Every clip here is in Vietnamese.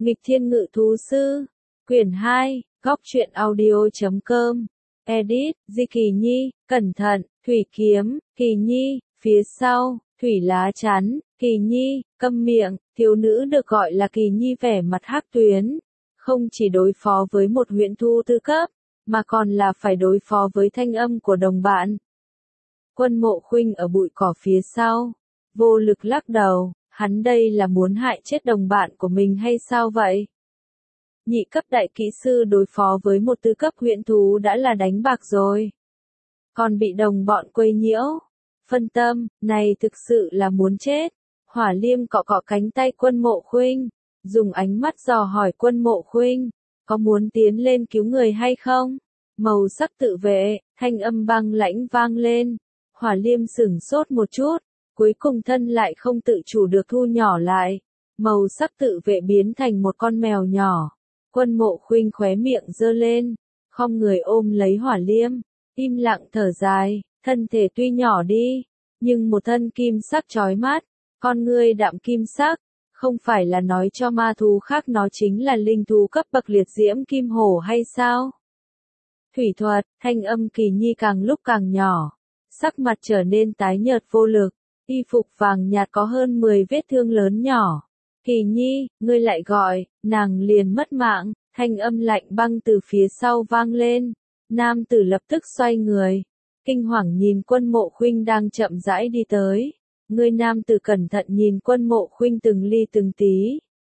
Nghịch Thiên Ngự Thú Sư, quyển 2, góc truyện audio.com, edit, Di Kỳ Nhi, cẩn thận, Thủy Kiếm, Kỳ Nhi, phía sau, Thủy Lá Chắn, Kỳ Nhi, câm miệng, thiếu nữ được gọi là Kỳ Nhi vẻ mặt hắc tuyến, không chỉ đối phó với một huyễn thu tư cấp, mà còn là phải đối phó với thanh âm của đồng bạn. Quân Mộ Khuynh ở bụi cỏ phía sau, vô lực lắc đầu, hắn đây là muốn hại chết đồng bạn của mình hay sao vậy? Nhị cấp đại kỹ sư đối phó với một tư cấp huyễn thú đã là đánh bạc rồi. Còn bị đồng bọn quấy nhiễu, phân tâm, này thực sự là muốn chết. Hỏa Liêm cọ cọ cánh tay Quân Mộ Khuynh, dùng ánh mắt dò hỏi Quân Mộ Khuynh, có muốn tiến lên cứu người hay không? Màu sắc tự vệ, thanh âm băng lãnh vang lên. Hỏa Liêm sửng sốt một chút, cuối cùng thân lại không tự chủ được thu nhỏ lại. Màu sắc tự vệ biến thành một con mèo nhỏ. Quân Mộ Khuynh khóe miệng giơ lên, khom người ôm lấy Hỏa Liêm, im lặng thở dài, thân thể tuy nhỏ đi, nhưng một thân kim sắc chói mắt, con ngươi đạm kim sắc, không phải là nói cho ma thú khác nó chính là linh thú cấp bậc liệt diễm kim hổ hay sao? Thủy thuật, thanh âm Kỳ Nhi càng lúc càng nhỏ, sắc mặt trở nên tái nhợt vô lực, y phục vàng nhạt có hơn 10 vết thương lớn nhỏ. Kỳ Nhi, ngươi lại gọi, nàng liền mất mạng, thanh âm lạnh băng từ phía sau vang lên. Nam tử lập tức xoay người, kinh hoàng nhìn Quân Mộ Khuynh đang chậm rãi đi tới. Người nam tử cẩn thận nhìn Quân Mộ Khuynh từng ly từng tí.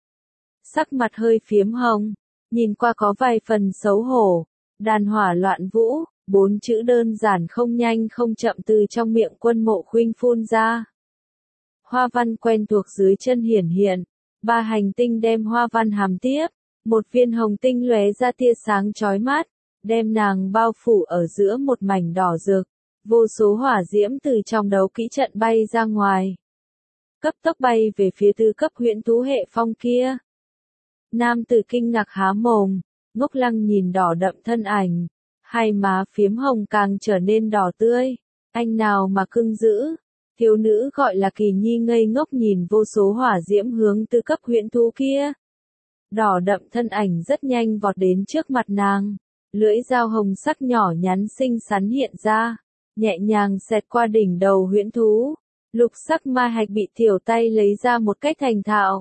Sắc mặt hơi phiếm hồng, nhìn qua có vài phần xấu hổ. Đàn hỏa loạn vũ, 4 chữ đơn giản không nhanh không chậm từ trong miệng Quân Mộ Khuynh phun ra. Hoa văn quen thuộc dưới chân hiển hiện, 3 hành tinh đem hoa văn hàm tiếp, một viên hồng tinh lóe ra tia sáng chói mắt, đem nàng bao phủ ở giữa một mảnh đỏ rực, vô số hỏa diễm từ trong đấu kỹ trận bay ra ngoài. Cấp tốc bay về phía tư cấp huyễn thú hệ phong kia. Nam tử kinh ngạc há mồm, ngốc lăng nhìn đỏ đậm thân ảnh, hai má phiếm hồng càng trở nên đỏ tươi, anh nào mà cưng dữ. Thiếu nữ gọi là Kỳ Nhi ngây ngốc nhìn vô số hỏa diễm hướng tư cấp huyễn thú kia. Đỏ đậm thân ảnh rất nhanh vọt đến trước mặt nàng, lưỡi dao hồng sắc nhỏ nhắn xinh xắn hiện ra, nhẹ nhàng xẹt qua đỉnh đầu huyễn thú. Lục sắc ma hạch bị thiểu tay lấy ra một cách thành thạo.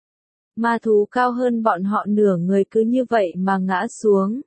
Ma thú cao hơn bọn họ nửa người cứ như vậy mà ngã xuống.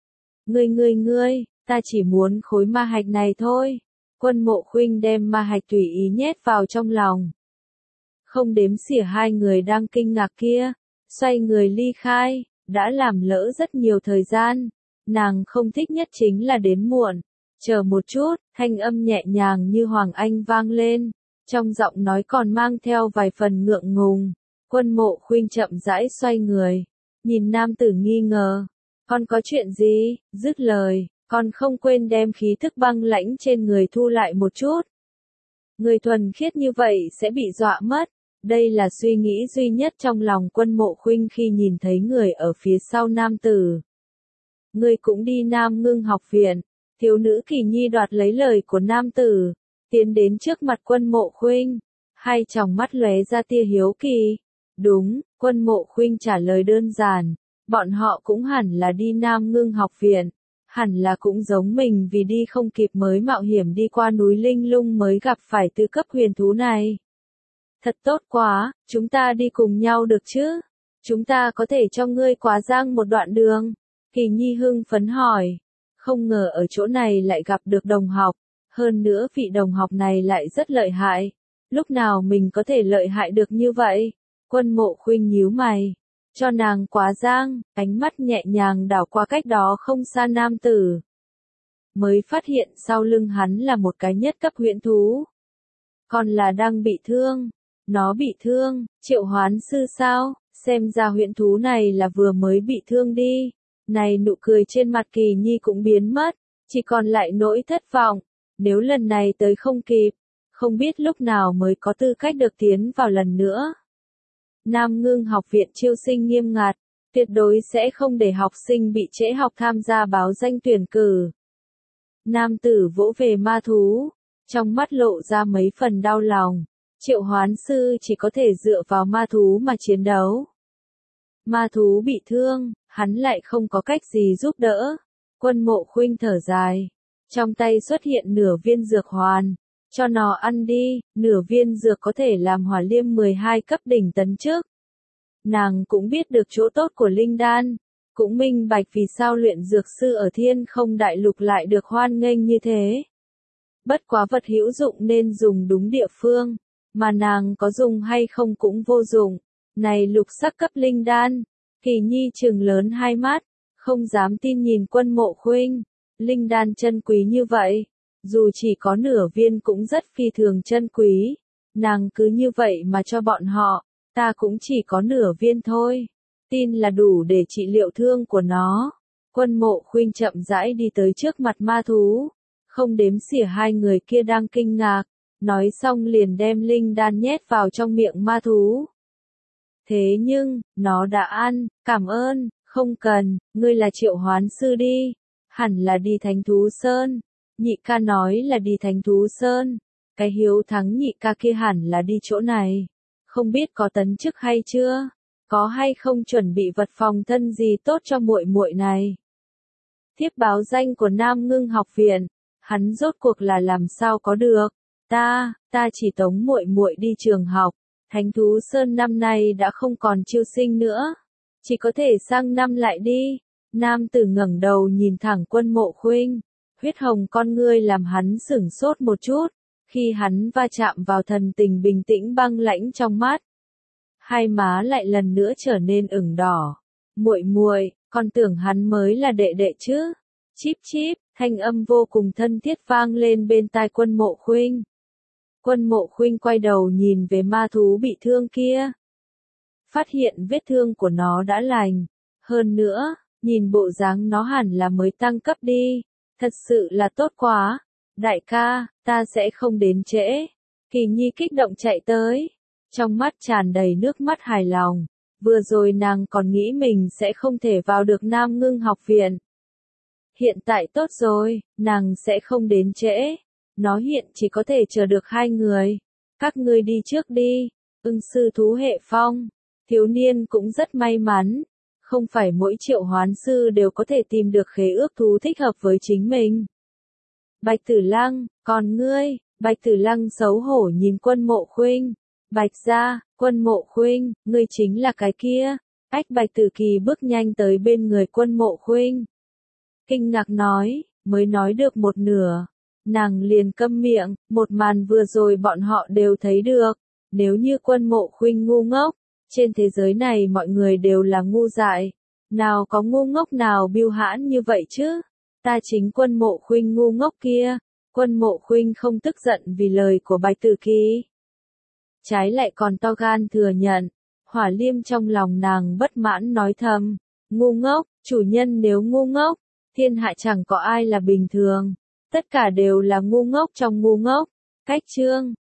Ngươi, ta chỉ muốn khối ma hạch này thôi. Quân Mộ Khuynh đem ma hạch tùy ý nhét vào trong lòng. Không đếm xỉa hai người đang kinh ngạc kia, xoay người ly khai, đã làm lỡ rất nhiều thời gian. Nàng không thích nhất chính là đến muộn. Chờ một chút, thanh âm nhẹ nhàng như Hoàng Anh vang lên, trong giọng nói còn mang theo vài phần ngượng ngùng. Quân Mộ Khuynh chậm rãi xoay người, nhìn nam tử nghi ngờ. Con có chuyện gì? Dứt lời, con không quên đem khí thức băng lãnh trên người thu lại một chút. Người thuần khiết như vậy sẽ bị dọa mất. Đây là suy nghĩ duy nhất trong lòng Quân Mộ Khuynh khi nhìn thấy người ở phía sau nam tử. Ngươi cũng đi Nam Ngưng học viện. Thiếu nữ Kỳ Nhi đoạt lấy lời của nam tử, tiến đến trước mặt Quân Mộ Khuynh, hai tròng mắt lóe ra tia hiếu kỳ. Đúng, Quân Mộ Khuynh trả lời đơn giản, bọn họ cũng hẳn là đi Nam Ngưng học viện, hẳn là cũng giống mình vì đi không kịp mới mạo hiểm đi qua núi Linh Lung mới gặp phải tư cấp huyền thú này. Thật tốt quá, chúng ta đi cùng nhau được chứ? Chúng ta có thể cho ngươi quá giang một đoạn đường? Kỳ Nhi hưng phấn hỏi. Không ngờ ở chỗ này lại gặp được đồng học, hơn nữa vị đồng học này lại rất lợi hại. Lúc nào mình có thể lợi hại được như vậy? Quân Mộ Khuynh nhíu mày, cho nàng quá giang, ánh mắt nhẹ nhàng đảo qua cách đó không xa nam tử. Mới phát hiện sau lưng hắn là một cái nhất cấp huyễn thú. Còn là đang bị thương. Nó bị thương, triệu hoán sư sao? Xem ra huyễn thú này là vừa mới bị thương đi. Này nụ cười trên mặt Kỳ Nhi cũng biến mất, chỉ còn lại nỗi thất vọng. Nếu lần này tới không kịp, không biết lúc nào mới có tư cách được tiến vào lần nữa. Nam Ngưng học viện chiêu sinh nghiêm ngặt, tuyệt đối sẽ không để học sinh bị trễ học tham gia báo danh tuyển cử. Nam tử vỗ về ma thú, trong mắt lộ ra mấy phần đau lòng. Triệu hoán sư chỉ có thể dựa vào ma thú mà chiến đấu. Ma thú bị thương, hắn lại không có cách gì giúp đỡ. Quân Mộ Khuynh thở dài, trong tay xuất hiện nửa viên dược hoàn, cho nó ăn đi, nửa viên dược có thể làm hỏa liêm 12 cấp đỉnh tấn trước. Nàng cũng biết được chỗ tốt của linh đan, cũng minh bạch vì sao luyện dược sư ở Thiên Không Đại Lục lại được hoan nghênh như thế. Bất quá vật hữu dụng nên dùng đúng địa phương, mà nàng có dùng hay không cũng vô dụng. Này lục sắc cấp linh đan, Kỳ Nhi trừng lớn hai mắt, không dám tin nhìn Quân Mộ Khuynh, linh đan chân quý như vậy, dù chỉ có nửa viên cũng rất phi thường chân quý, nàng cứ như vậy mà cho bọn họ, ta cũng chỉ có nửa viên thôi, tin là đủ để trị liệu thương của nó. Quân Mộ Khuynh chậm rãi đi tới trước mặt ma thú, không đếm xỉa hai người kia đang kinh ngạc, nói xong liền đem linh đan nhét vào trong miệng ma thú. Thế nhưng, nó đã ăn, cảm ơn, không cần, ngươi là triệu hoán sư đi, hẳn là đi Thánh Thú Sơn. Nhị ca nói là đi Thánh Thú Sơn, cái hiếu thắng nhị ca kia hẳn là đi chỗ này, không biết có tấn chức hay chưa, có hay không chuẩn bị vật phòng thân gì tốt cho muội muội này. Thiếp báo danh của Nam Ngưng học viện, hắn rốt cuộc là làm sao có được, ta chỉ tống muội muội đi trường học. Thánh Thú Sơn năm nay đã không còn chiêu sinh nữa, chỉ có thể sang năm lại đi. Nam tử ngẩng đầu nhìn thẳng Quân Mộ Khuynh, huyết hồng con ngươi làm hắn sửng sốt một chút, khi hắn va chạm vào thần tình bình tĩnh băng lãnh trong mắt. Hai má lại lần nữa trở nên ửng đỏ. Muội muội, con tưởng hắn mới là đệ đệ chứ? Chíp chíp, thanh âm vô cùng thân thiết vang lên bên tai Quân Mộ Khuynh. Quân Mộ Khuynh quay đầu nhìn về ma thú bị thương kia. Phát hiện vết thương của nó đã lành. Hơn nữa, nhìn bộ dáng nó hẳn là mới tăng cấp đi. Thật sự là tốt quá. Đại ca, ta sẽ không đến trễ. Kỳ Nhi kích động chạy tới. Trong mắt tràn đầy nước mắt hài lòng. Vừa rồi nàng còn nghĩ mình sẽ không thể vào được Nam Ngưng học viện. Hiện tại tốt rồi, nàng sẽ không đến trễ. Nó hiện chỉ có thể chờ được hai người. Các ngươi đi trước đi. Ưng sư thú hệ phong. Thiếu niên cũng rất may mắn. Không phải mỗi triệu hoán sư đều có thể tìm được khế ước thú thích hợp với chính mình. Bạch Tử Lăng, còn ngươi? Bạch Tử Lăng xấu hổ nhìn Quân Mộ Khuynh. Bạch gia, Quân Mộ Khuynh, ngươi chính là cái kia. Ách Bạch Tử Kỳ bước nhanh tới bên người Quân Mộ Khuynh. Kinh ngạc nói, mới nói được một nửa. Nàng liền câm miệng, một màn vừa rồi bọn họ đều thấy được. Nếu như Quân Mộ Khuynh ngu ngốc, trên thế giới này mọi người đều là ngu dại. Nào có ngu ngốc nào biêu hãn như vậy chứ? Ta chính Quân Mộ Khuynh ngu ngốc kia. Quân Mộ Khuynh không tức giận vì lời của Bạch Tử Kỳ. Trái lại còn to gan thừa nhận. Hỏa Liêm trong lòng nàng bất mãn nói thầm. Ngu ngốc, chủ nhân nếu ngu ngốc, thiên hạ chẳng có ai là bình thường. Tất cả đều là ngu ngốc trong ngu ngốc. Cách chương